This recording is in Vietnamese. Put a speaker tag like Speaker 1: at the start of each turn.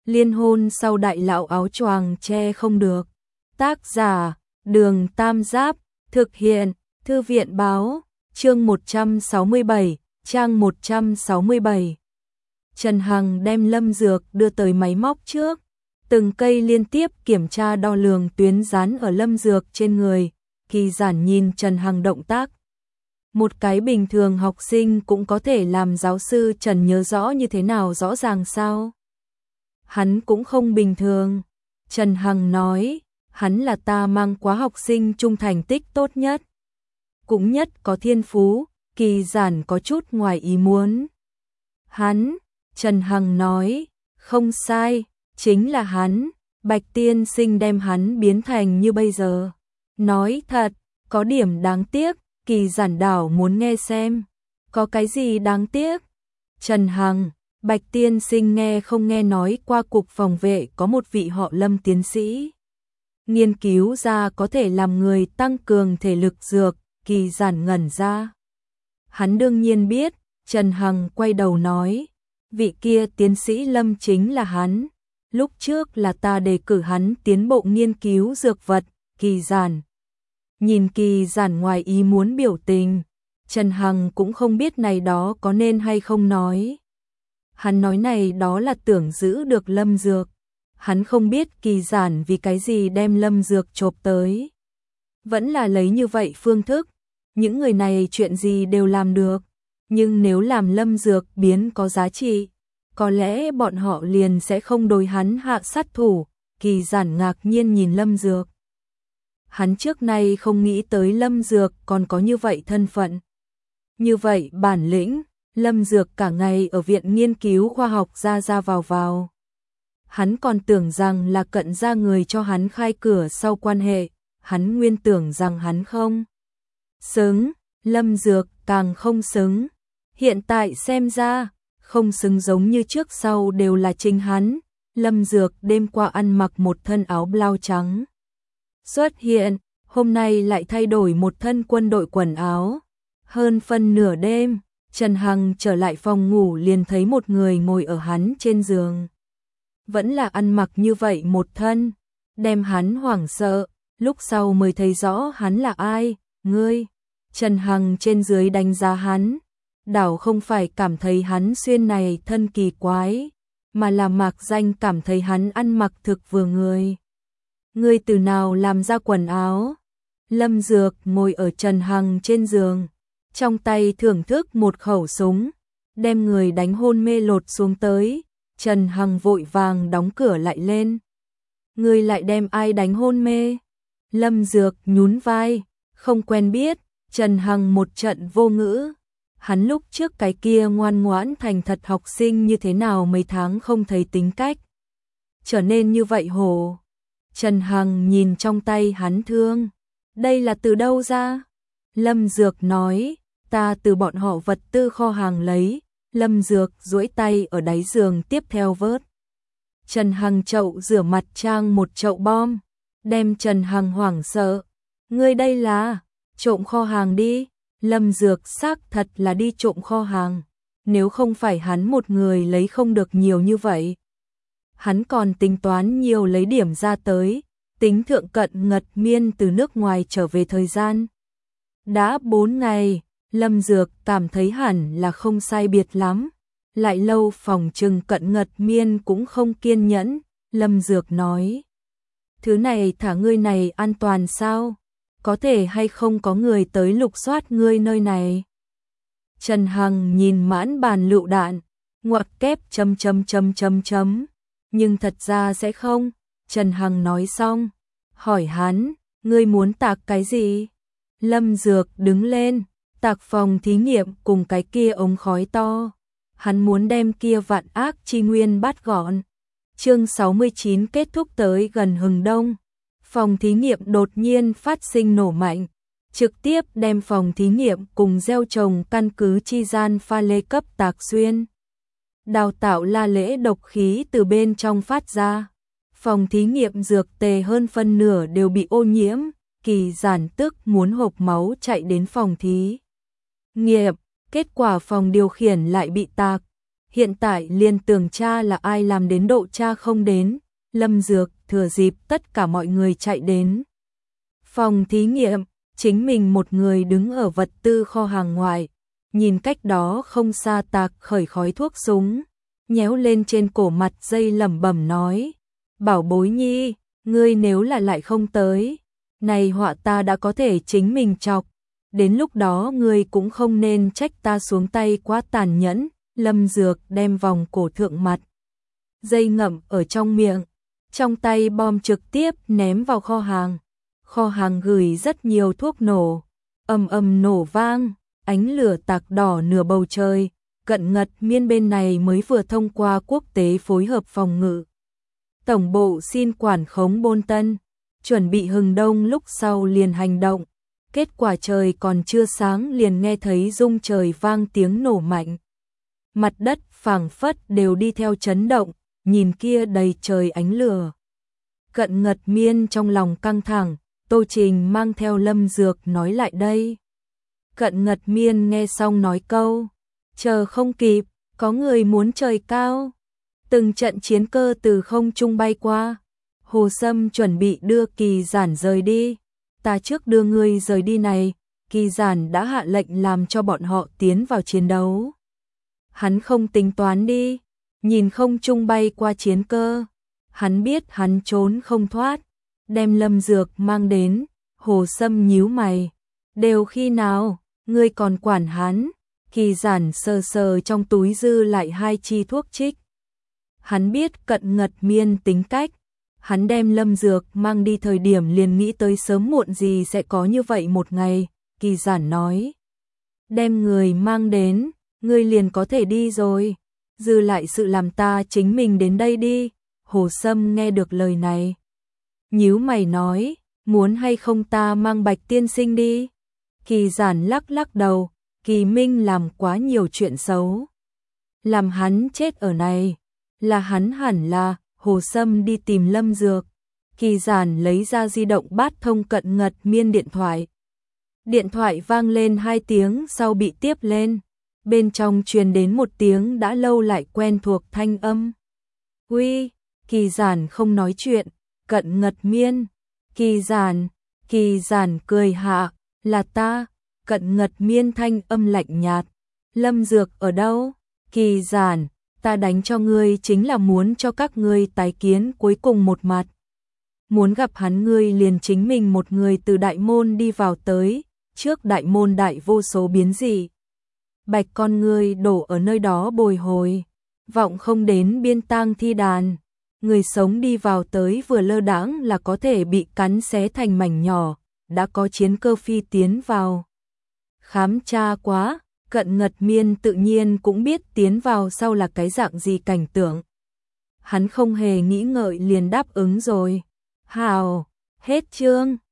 Speaker 1: Liên hôn sau đại lão áo choàng che không được. Tác giả, Đường Tam Giáp, thực hiện, Thư viện báo, chương 167, trang 167. Trần Hằng đem Lâm Dược đưa tới máy móc trước, từng cây liên tiếp kiểm tra đo lường tuyến dán ở Lâm Dược trên người, Kỳ Giản nhìn Trần Hằng động tác. Một cái bình thường học sinh cũng có thể làm giáo sư Trần nhớ rõ như thế nào rõ ràng sao? Hắn cũng không bình thường. Trần Hằng nói, hắn là ta mang quá học sinh chung thành tích tốt nhất. Cũng nhất có thiên phú, Kỳ Giản có chút ngoài ý muốn. Hắn, Trần Hằng nói, không sai, chính là hắn, Bạch tiên sinh đem hắn biến thành như bây giờ. Nói thật, có điểm đáng tiếc, Kỳ Giản đảo muốn nghe xem. Có cái gì đáng tiếc? Trần Hằng, Bạch tiên sinh nghe không nghe nói qua cục phòng vệ có một vị họ Lâm tiến sĩ. Nghiên cứu ra có thể làm người tăng cường thể lực dược, Kỳ Giản ngẩn ra. Hắn đương nhiên biết, Trần Hằng quay đầu nói, vị kia tiến sĩ Lâm chính là hắn. Lúc trước là ta đề cử hắn tiến bộ nghiên cứu dược vật, Kỳ Giản. Nhìn Kỳ Giản ngoài ý muốn biểu tình, Trần Hằng cũng không biết này đó có nên hay không nói. Hắn nói này đó là tưởng giữ được Lâm Dược. Hắn không biết Kỳ Giản vì cái gì đem Lâm Dược chộp tới. Vẫn là lấy như vậy phương thức. Những người này chuyện gì đều làm được. Nhưng nếu làm Lâm Dược biến có giá trị, có lẽ bọn họ liền sẽ không đối hắn hạ sát thủ. Kỳ Giản ngạc nhiên nhìn Lâm Dược. Hắn trước nay không nghĩ tới Lâm Dược còn có như vậy thân phận. Như vậy bản lĩnh, Lâm Dược cả ngày ở viện nghiên cứu khoa học ra vào. Hắn còn tưởng rằng là Cận gia người cho hắn khai cửa sau quan hệ, hắn nguyên tưởng rằng hắn không xứng, Lâm Dược càng không xứng. Hiện tại xem ra, không xứng giống như trước sau đều là chính hắn. Lâm Dược đêm qua ăn mặc một thân áo blau trắng. Xuất hiện, hôm nay lại thay đổi một thân quân đội quần áo. Hơn phân nửa đêm, Trần Hằng trở lại phòng ngủ liền thấy một người ngồi ở hắn trên giường. Vẫn là ăn mặc như vậy một thân, đem hắn hoảng sợ, lúc sau mới thấy rõ hắn là ai, ngươi. Trần Hằng trên dưới đánh giá hắn, đảo không phải cảm thấy hắn xuyên này thân kỳ quái, mà là mạc danh cảm thấy hắn ăn mặc thực vừa người. Ngươi từ nào làm ra quần áo? Lâm Dược ngồi ở Trần Hằng trên giường, trong tay thưởng thức một khẩu súng, đem người đánh hôn mê lột xuống tới. Trần Hằng vội vàng đóng cửa lại lên. Ngươi lại đem ai đánh hôn mê? Lâm Dược nhún vai, không quen biết. Trần Hằng một trận vô ngữ. Hắn lúc trước cái kia ngoan ngoãn thành thật học sinh như thế nào mấy tháng không thấy tính cách trở nên như vậy hổ. Trần Hằng nhìn trong tay hắn thương. Đây là từ đâu ra? Lâm Dược nói, ta từ bọn họ vật tư kho hàng lấy. Lâm Dược duỗi tay ở đáy giường tiếp theo vớt. Trần Hằng chậu rửa mặt trang một chậu bom, đem Trần Hằng hoảng sợ. Ngươi đây là trộm kho hàng đi. Lâm Dược xác thật là đi trộm kho hàng. Nếu không phải hắn một người lấy không được nhiều như vậy, hắn còn tính toán nhiều lấy điểm ra tới, tính thượng Cận Ngật Miên từ nước ngoài trở về thời gian. Đã 4 ngày, Lâm Dược cảm thấy hẳn là không sai biệt lắm. Lại lâu phòng trừng Cận Ngật Miên cũng không kiên nhẫn. Lâm Dược nói, thứ này thả ngươi này an toàn sao? Có thể hay không có người tới lục soát ngươi nơi này? Trần Hằng nhìn mãn bàn lựu đạn, ngoặc kép ... Nhưng thật ra sẽ không. Trần Hằng nói xong, hỏi hắn, ngươi muốn tạc cái gì? Lâm Dược đứng lên, tạc phòng thí nghiệm cùng cái kia ống khói to. Hắn muốn đem kia vạn ác chi nguyên bắt gọn. Chương 69 kết thúc tới gần hừng đông. Phòng thí nghiệm đột nhiên phát sinh nổ mạnh, trực tiếp đem phòng thí nghiệm cùng gieo trồng căn cứ chi gian pha lê cấp tạc xuyên. Đào tạo la lễ độc khí từ bên trong phát ra. Phòng thí nghiệm dược tề hơn phân nửa đều bị ô nhiễm. Kỳ Giản tức muốn hộc máu chạy đến phòng thí nghiệm, kết quả phòng điều khiển lại bị tạc. hiện tại liền tưởng cha là ai làm đến độ cha không đến. Lâm Dược thừa dịp tất cả mọi người chạy đến phòng thí nghiệm, chính mình một người đứng ở vật tư kho hàng ngoài, nhìn cách đó không xa tạc khởi khói thuốc súng, nhéo lên trên cổ mặt dây lẩm bẩm nói: "Bảo bối nhi, ngươi nếu là lại không tới, này họa ta đã có thể chính mình chọc, đến lúc đó ngươi cũng không nên trách ta xuống tay quá tàn nhẫn." Lâm Dược đem vòng cổ thượng mặt dây ngậm ở trong miệng, trong tay bom trực tiếp ném vào kho hàng. Kho hàng gửi rất nhiều thuốc nổ, ầm ầm nổ vang, ánh lửa tạc đỏ nửa bầu trời. Cận Ngật Miên bên này mới vừa thông qua quốc tế phối hợp phòng ngự tổng bộ xin quản khống Bôn Tân, chuẩn bị hừng đông lúc sau liền hành động. Kết quả trời còn chưa sáng liền nghe thấy rung trời vang tiếng nổ mạnh. Mặt đất phảng phất đều đi theo chấn động, nhìn kia đầy trời ánh lửa. Cận Ngật Miên trong lòng căng thẳng, Tô Trình mang theo Lâm Dược nói lại đây. Cận Ngật Miên nghe xong nói câu: "Chờ không kịp, có người muốn trời cao." Từng trận chiến cơ từ không trung bay qua. Hồ Sâm chuẩn bị đưa Kỳ Giản rời đi. "Ta trước đưa ngươi rời đi này." Kỳ Giản đã hạ lệnh làm cho bọn họ tiến vào chiến đấu. Hắn không tính toán đi, nhìn không trung bay qua chiến cơ. Hắn biết hắn trốn không thoát, đem Lâm Dược mang đến. Hồ Sâm nhíu mày: "Đều khi nào, ngươi còn quản hắn?" Kỳ Giản sờ sờ trong túi dư lại 2 chi thuốc trích. Hắn biết Cận Ngật Miên tính cách, hắn đem Lâm Dược mang đi thời điểm liền nghĩ tới sớm muộn gì sẽ có như vậy một ngày. Kỳ Giản nói: "Đem người mang đến, ngươi liền có thể đi rồi, dư lại sự làm ta chính mình đến đây đi." Hồ Sâm nghe được lời này, nhíu mày nói: "Muốn hay không ta mang Bạch tiên sinh đi?" Kỳ Giản lắc lắc đầu: "Kỳ Minh làm quá nhiều chuyện xấu, làm hắn chết ở này, là hắn hẳn là." Hồ Sâm đi tìm Lâm Dược. Kỳ Giản lấy ra di động bắt thông Cận Ngật Miên điện thoại. Điện thoại vang lên 2 tiếng sau bị tiếp lên. Bên trong truyền đến một tiếng đã lâu lại quen thuộc thanh âm. "Uy." Kỳ Giản không nói chuyện. "Cận Ngật Miên." Kỳ Giản cười hạ: "Là ta." Cận Ngật Miên thanh âm lạnh nhạt: "Lâm Dược ở đâu?" Kỳ Giản: "Ta đánh cho ngươi chính là muốn cho các ngươi tái kiến cuối cùng một mặt. Muốn gặp hắn ngươi liền chính mình một người từ đại môn đi vào tới, trước đại môn đại vô số biến dị. Bạch con ngươi đổ ở nơi đó bồi hồi, vọng không đến biên tang thi đàn. Người sống đi vào tới vừa lơ đãng là có thể bị cắn xé thành mảnh nhỏ, đã có chiến cơ phi tiến vào. Khám tra quá." Cận Ngật Miên tự nhiên cũng biết tiến vào sau là cái dạng gì cảnh tượng. Hắn không hề nghĩ ngợi liền đáp ứng rồi. "Hào." Hết chương.